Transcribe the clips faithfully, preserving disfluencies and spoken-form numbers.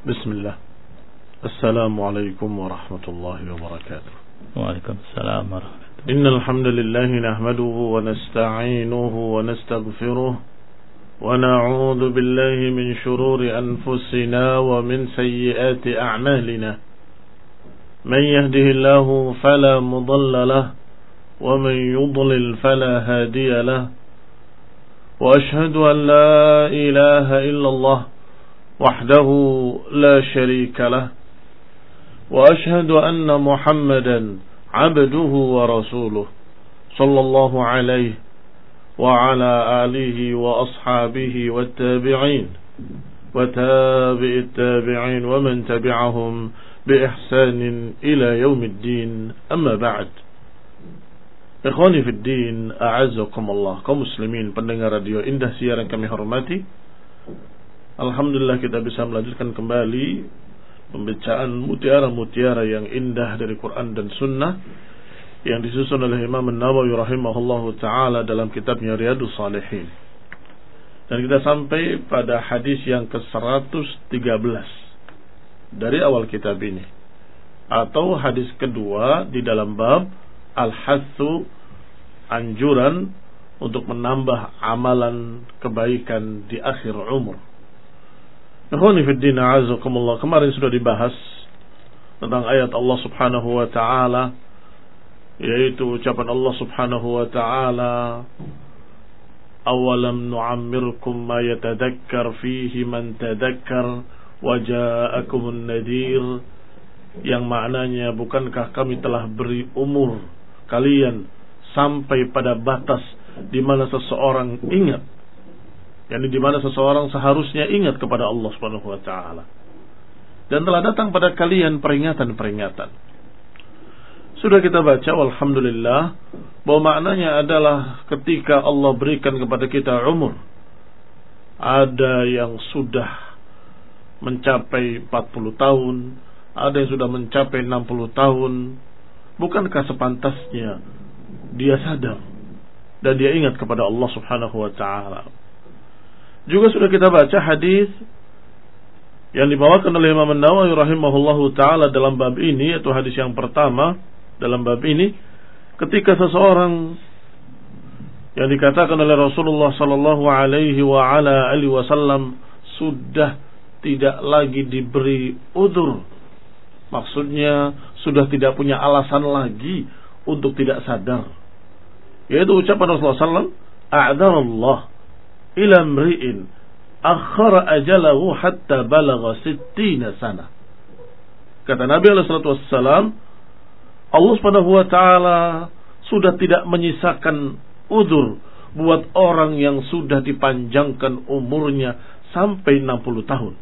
بسم الله. السلام عليكم ورحمة الله وبركاته. وعليكم السلام ورحمة الله. إن الحمد لله نحمده ونستعينه ونستغفره ونعوذ بالله من شرور أنفسنا ومن سيئات أعمالنا. من يهده الله فلا مضل له ومن يضلل فلا هادي له. وأشهد أن لا إله إلا الله وحده لا شريك له. وأشهد أن محمدا عبده ورسوله صلى الله عليه وعلى آله وأصحابه والتابعين وتابع التابعين ومن تبعهم بإحسان إلى يوم الدين. أما بعد. Ikhwani fi din, a'azzakumullah, kaum muslimin pendengar radio Indah Siar yang kami hormati. Alhamdulillah kita bisa melanjutkan kembali pembacaan mutiara-mutiara yang indah dari Quran dan Sunnah yang disusun oleh Imam An-Nawawi rahimahullahu ta'ala dalam kitabnya Riyadhus Shalihin. Dan kita sampai pada hadis yang ke seratus tiga belas dari awal kitab ini, atau hadis kedua di dalam bab Al-Hathu, anjuran untuk menambah amalan kebaikan di akhir umur. Ikhwani fi din, a'azakumullah, kemarin sudah dibahas tentang ayat Allah Subhanahu wa taala, yaitu ucapan Allah Subhanahu wa taala, awalam nu'ammirkum ma yatadakkar fihi man tadakkar wa ja'akumun nadir, yang maknanya, bukankah kami telah beri umur kalian sampai pada batas di mana seseorang ingat, yakni di mana seseorang seharusnya ingat kepada Allah Subhanahu wa taala, dan telah datang pada kalian peringatan-peringatan. Sudah kita baca, alhamdulillah, bahwa maknanya adalah ketika Allah berikan kepada kita umur, ada yang sudah mencapai empat puluh tahun, ada yang sudah mencapai enam puluh tahun. Bukankah sepantasnya dia sadar dan dia ingat kepada Allah Subhanahu wa taala? Juga sudah kita baca hadis yang dibawakan oleh Imam An-Nawawi rahimahullahu taala dalam bab ini, yaitu hadis yang pertama dalam bab ini, ketika seseorang yang dikatakan oleh Rasulullah sallallahu alaihi wa ala alihi wasallam sudah tidak lagi diberi udzur, maksudnya sudah tidak punya alasan lagi untuk tidak sadar, yaitu ucapan Rasulullah sallallahu alaihi wasallam, a'dzarallah ila mri'in akhara ajalahu hatta balagha sittina sana. Kata Nabi alaihi salatu wassalam, Allah Subhanahu wa taala sudah tidak menyisakan udzur buat orang yang sudah dipanjangkan umurnya sampai enam puluh tahun.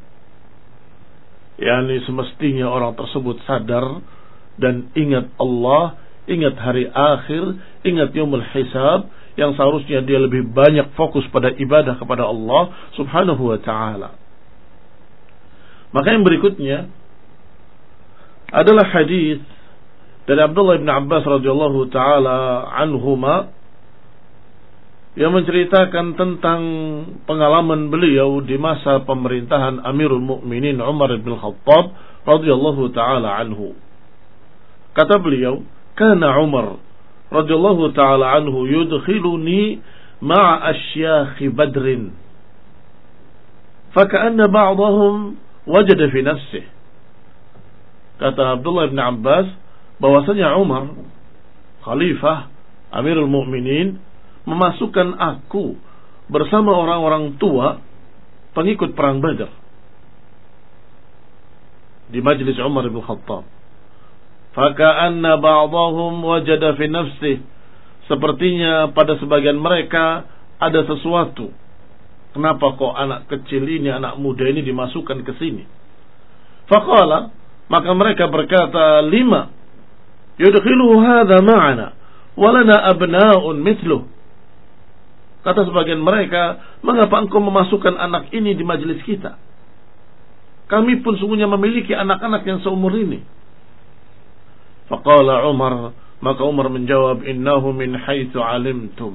Yani semestinya orang tersebut sadar dan ingat Allah, ingat hari akhir, ingat yaumul hisab, yang seharusnya dia lebih banyak fokus pada ibadah kepada Allah Subhanahu wa taala. Maka yang berikutnya adalah hadis dari Abdullah bin Abbas radhiyallahu taala anhuma yang menceritakan tentang pengalaman beliau di masa pemerintahan Amirul Mukminin Umar bin Khattab radhiyallahu taala anhu. Kata beliau, kana Umar radhiyallahu taala anhu yudkhiluni ma'a asyakh Badrin, faka'anna ba'dahum wajada fi nafsihi. Kata Abdullah bin Abbas bahwasanya Umar, khalifah Amirul Mukminin, memasukkan aku bersama orang-orang tua pengikut perang Badar di majlis Umar bin Khattab. Faka'anna ba'dahum wajada fi nafsihi, sepertinya pada sebagian mereka ada sesuatu. Kenapa kok anak kecil ini, anak muda ini dimasukkan ke sini? Faqala, maka mereka berkata, lima yudkhiluhu hadha ma'ana walana abna'un mithluh. Kata sebagian mereka, mengapa engkau memasukkan anak ini di majelis kita? Kami pun sungguhnya memiliki anak-anak yang seumur ini. Faqala Umar, maka Umar menjawab, innahu min haitsu alimtum.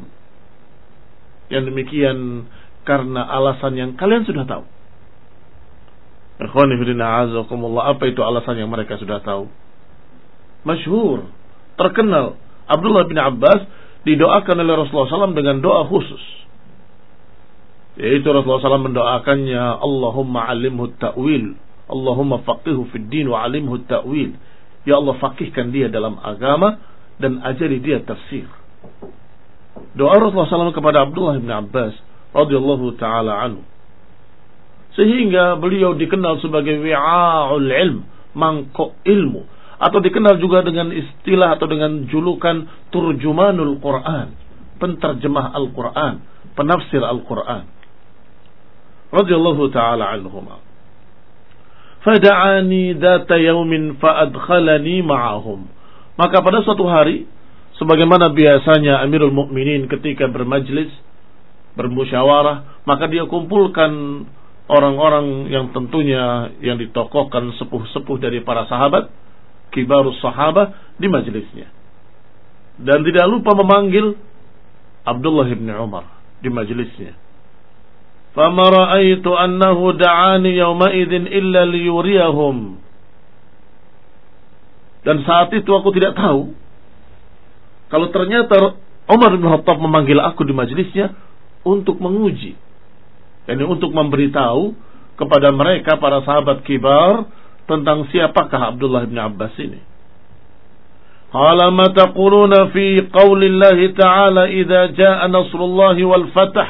Yang demikian karena alasan yang kalian sudah tahu. Ikhwani fillah azakumullah, apa itu alasan yang mereka sudah tahu? Masyhur, terkenal. Abdullah bin Abbas didoakan oleh Rasulullah shallallahu alaihi wasallam dengan doa khusus. Yaitu Rasulullah shallallahu alaihi wasallam mendoakannya, Allahumma alimhu ta'wil, Allahumma faqihhu fid din wa alimhu ta'wil. Ya Allah, faqihkan dia dalam agama dan ajari dia tafsir. Doa Rasulullah shallallahu alaihi wasallam kepada Abdullah bin Abbas radhiyallahu taala anhu, sehingga beliau dikenal sebagai wi'a'ul ilm, mangkok ilmu, atau dikenal juga dengan istilah atau dengan julukan turjumanul Quran, penterjemah Al-Quran, penafsir Al-Quran. Radhiyallahu ta'ala anhuma. Fada'ani dhata yawmin fa'adkhalani ma'ahum. Maka pada suatu hari, sebagaimana biasanya Amirul Mukminin ketika bermajlis, bermusyawarah, maka dia kumpulkan orang-orang yang tentunya yang ditokohkan sepuh-sepuh dari para sahabat, kibarus sahabah, di majelisnya. Dan tidak lupa memanggil Abdullah bin Umar di majelisnya. Fama ra'aitu annahu da'ani yawma idzin illa liyuriyahum. Dan saat itu aku tidak tahu kalau ternyata Umar bin Khattab memanggil aku di majelisnya untuk menguji, yani untuk memberitahu kepada mereka para sahabat kibar tentang siapakah Abdullah bin Abbas ini. Qala ma taquluna fi qaulillahi ta'ala idza jaa nasrullahi wal fath.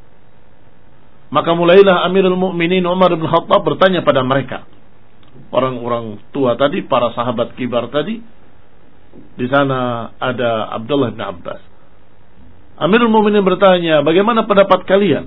Maka mulailah Amirul Mukminin Umar bin Khattab bertanya pada mereka, orang-orang tua tadi, para sahabat kibar tadi. Di sana ada Abdullah bin Abbas. Amirul Mukminin bertanya, bagaimana pendapat kalian?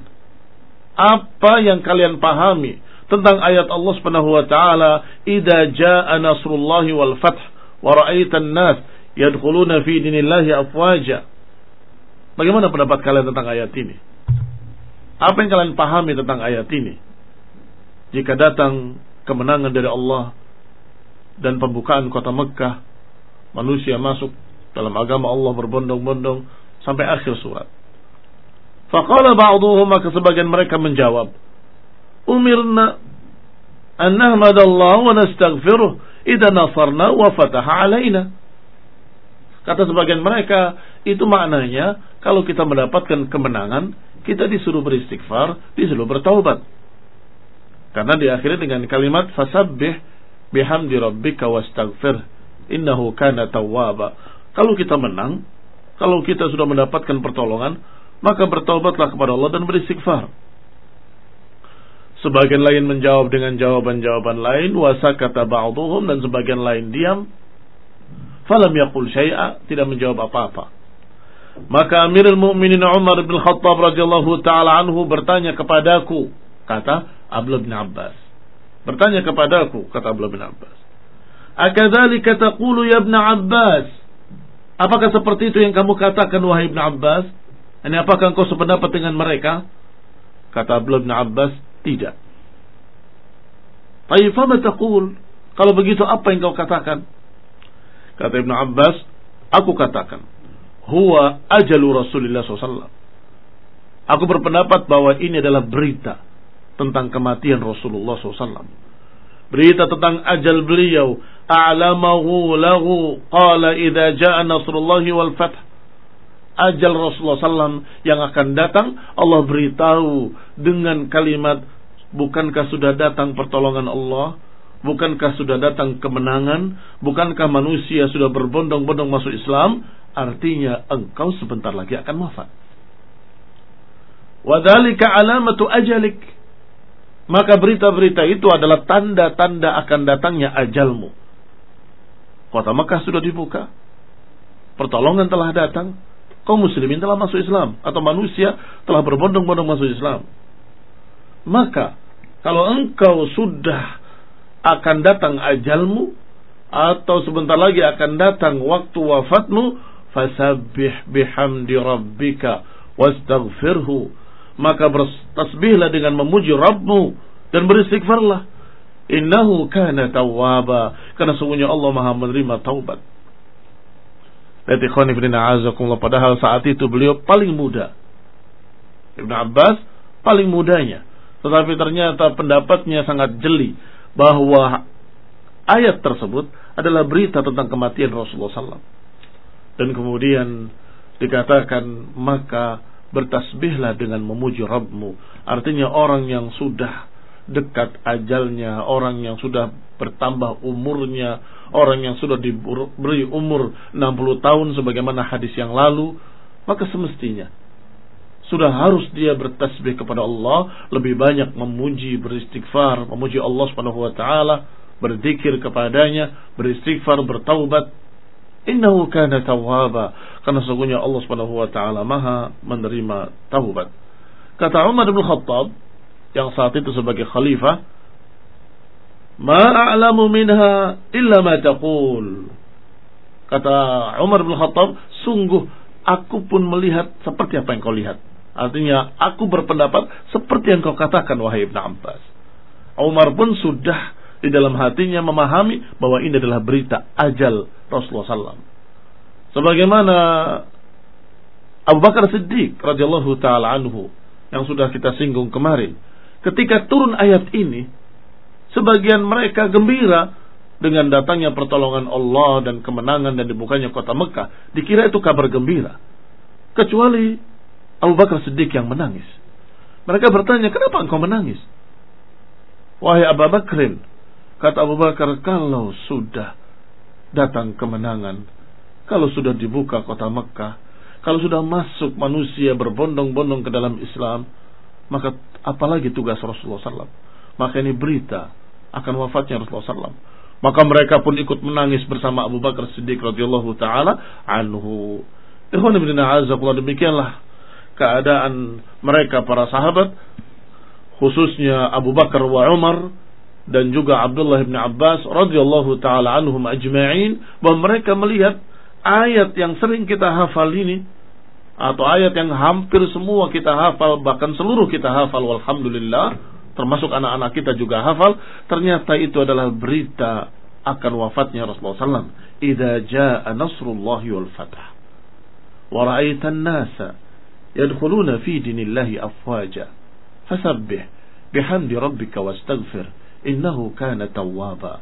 Apa yang kalian pahami tentang ayat Allah Subhanahu wa taala, "Idza jaa nasrullahi wal fath wa ra'aitan nas yadkhuluna fi dinillahi afwaja." Bagaimana pendapat kalian tentang ayat ini? Apa yang kalian pahami tentang ayat ini? Jika datang kemenangan dari Allah dan pembukaan kota Mekkah, manusia masuk dalam agama Allah berbondong-bondong sampai akhir surat. Faqala ba'dhuhum, maka sebagian mereka menjawab, umirna an nahmadallaha wa nastaghfiruh idza nasarna wa fataha alaina. Kata sebagian mereka, itu maknanya kalau kita mendapatkan kemenangan, kita disuruh beristighfar, disuruh bertaubat. Karena diakhiri dengan kalimat fasabbih bihamdi rabbika wastaghfir innahu kana tawwaba. Kalau kita menang, kalau kita sudah mendapatkan pertolongan, maka bertaubatlah kepada Allah dan beristighfar. Sebagian lain menjawab dengan jawaban-jawaban lain, wasakata ba'dhuhum, dan sebagian lain diam. Falam yaqul syai'a, tidak menjawab apa-apa. Maka Amirul Mukminin Umar bin Khattab radhiyallahu taala anhu bertanya kepadaku, kata Abdullah bin Abbas. Bertanya kepadaku, kata Abdullah bin Abbas, akadzalika taqulu ya Ibn Abbas? Apakah seperti itu yang kamu katakan wahai Ibn Abbas? Ini apakah engkau sependapat dengan mereka? Kata Abdullah bin Abbas, tidak. Tayyib, fama taqul? Kalau begitu apa yang kau katakan? Kata Ibn Abbas, aku katakan, huwa ajalu Rasulullah shallallahu alaihi wasallam. Aku berpendapat bahwa ini adalah berita tentang kematian Rasulullah shallallahu alaihi wasallam. Berita tentang ajal beliau. A'lamahu lahu qala idza jaa nasrullahi wal fath. Ajal Rasulullah shallallahu alaihi wasallam yang akan datang, Allah beritahu dengan kalimat, bukankah sudah datang pertolongan Allah? Bukankah sudah datang kemenangan? Bukankah manusia sudah berbondong-bondong masuk Islam? Artinya engkau sebentar lagi akan wafat. Wa dzalika alamatu ajalik. Maka berita-berita itu adalah tanda-tanda akan datangnya ajalmu. Kota Mekah sudah dibuka, pertolongan telah datang, kaum muslimin telah masuk Islam, atau manusia telah berbondong-bondong masuk Islam. Maka kalau engkau sudah akan datang ajalmu, atau sebentar lagi akan datang waktu wafatmu, fasabbih bihamdi rabbika wastaghfirhu, maka bertasbihlah dengan memuji Rabbmu dan beristighfarlah. Innahu kana tawwaba, karena sungguhnya Allah Maha menerima taubat. Lihat ikhwan fillah azakumullah, padahal saat itu beliau paling muda. Ibn Abbas paling mudanya, tetapi ternyata pendapatnya sangat jeli, bahwa ayat tersebut adalah berita tentang kematian Rasulullah sallallahu alaihi wasallam. Dan kemudian dikatakan, maka bertasbihlah dengan memuji Rabbmu. Artinya orang yang sudah dekat ajalnya, orang yang sudah bertambah umurnya, orang yang sudah diberi umur enam puluh tahun sebagaimana hadis yang lalu, maka semestinya sudah harus dia bertasbih kepada Allah, lebih banyak memuji, beristighfar, memuji Allah Subhanahu wa taala, berzikir kepadanya, beristighfar, bertaubat. Innahu kana tawwaba, karena sesungguhnya Allah Subhanahu wa taala Maha menerima taubat. Kata Umar bin Khattab yang saat itu sebagai khalifah, "Ma a'lamu minha illa ma taqul." Kata Umar bin Khattab, sungguh aku pun melihat seperti apa yang kau lihat. Artinya aku berpendapat seperti yang kau katakan wahai Ibn Abbas. Umar pun sudah di dalam hatinya memahami bahwa ini adalah berita ajal Rasulullah sallallahu alaihi wasallam. Sebagaimana Abu Bakar Siddiq radhiyallahu taala anhu yang sudah kita singgung kemarin, ketika turun ayat ini, sebagian mereka gembira dengan datangnya pertolongan Allah dan kemenangan dan dibukanya kota Mekah. Dikira itu kabar gembira. Kecuali Abu Bakar Siddiq yang menangis. Mereka bertanya, kenapa engkau menangis? Wahai Abu Bakrin, kata Abu Bakar, kalau sudah datang kemenangan, kalau sudah dibuka kota Mekah, kalau sudah masuk manusia berbondong-bondong ke dalam Islam, maka apalagi tugas Rasulullah sallallahu alaihi wasallam. Maka ini berita akan wafatnya Rasulullah sallallahu alaihi wasallam. Maka mereka pun ikut menangis bersama Abu Bakar Siddiq radhiyallahu taala anhu. Ikhwan fillah, a'azzakumullah, demikianlah keadaan mereka para sahabat, khususnya Abu Bakar wa Umar dan juga Abdullah bin Abbas radhiyallahu taala anhum ajma'in, bahwa mereka melihat ayat yang sering kita hafal ini, atau ayat yang hampir semua kita hafal, bahkan seluruh kita hafal, walhamdulillah, termasuk anak-anak kita juga hafal, ternyata itu adalah berita akan wafatnya Rasulullah sallallahu alaihi wasallam. Idza jaa nasrullahi wal fath wa ra'aitan nasa yadkhuluna fi dinillahi afwaja fasabbih bihamdi rabbika wastaghfir innahu kana tawwaba.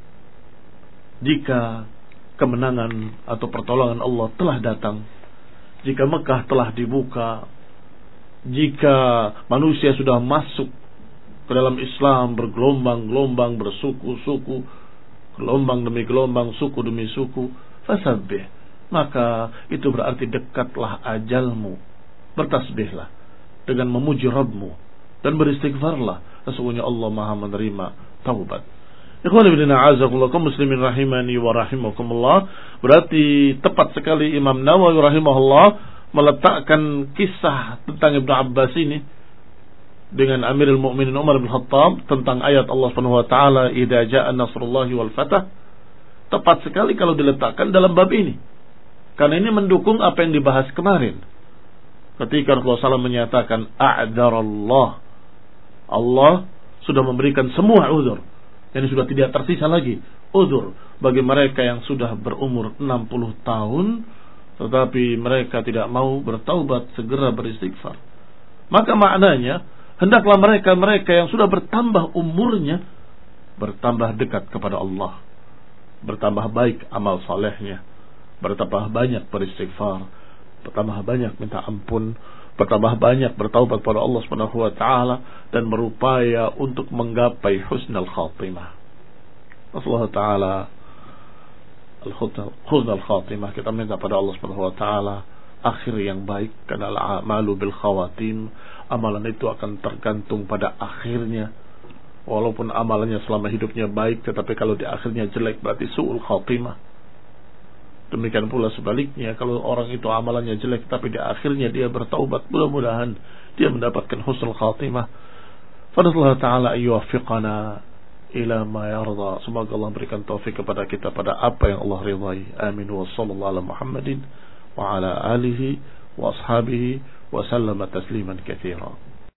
Jika kemenangan atau pertolongan Allah telah datang, jika Mekah telah dibuka, jika manusia sudah masuk ke dalam Islam bergelombang-gelombang, bersuku-suku, gelombang demi gelombang, suku demi suku, fasabbih, maka itu berarti dekatlah ajalmu. Bertasbihlah dengan memuji Rabbmu dan beristighfarlah, sesungguhnya Allah Maha menerima taubat. Ikhwan fillah, a'azzakumullah, kaum muslimin rahimani wa rahimakumullah. Berarti tepat sekali Imam Nawawi rahimahullah meletakkan kisah tentang Ibnu Abbas ini dengan Amirul Mukminin Umar bin Khattab tentang ayat Allah Subhanahu wa taala, idza jaa nasrullahi wal fath. Tepat sekali kalau diletakkan dalam bab ini, karena ini mendukung apa yang dibahas kemarin ketika Rasulullah sallallahu alaihi wasallam menyatakan a'dzarallah, Allah sudah memberikan semua uzur, yang sudah tidak tersisa lagi uzur bagi mereka yang sudah berumur enam puluh tahun tetapi mereka tidak mau bertaubat, segera beristighfar. Maka maknanya hendaklah mereka-mereka yang sudah bertambah umurnya bertambah dekat kepada Allah, bertambah baik amal salehnya, bertambah banyak beristighfar, bertambah banyak minta ampun, bertambah banyak bertaubat kepada Allah Subhanahu wa taala, dan berupaya untuk menggapai husnul khatimah. Allah taala al-husnul khatimah, kita minta pada Allah Subhanahu wa taala akhir yang baik, karena al-a'malu bil khawatim, amalan itu akan tergantung pada akhirnya. Walaupun amalannya selama hidupnya baik, tetapi kalau di akhirnya jelek berarti su'ul khatimah. Demikian pula sebaliknya, kalau orang itu amalannya jelek tapi di akhirnya dia bertaubat, mudah-mudahan dia mendapatkan husnul khatimah. Fadallahu ta'ala ayyuwaffiqana ila ma yarda. Semoga Allah berikan taufik kepada kita pada apa yang Allah ridhai. Amin. Wa sallallahu ala Muhammadin wa ala alihi wa ashabihi wa sallama tasliman katsira.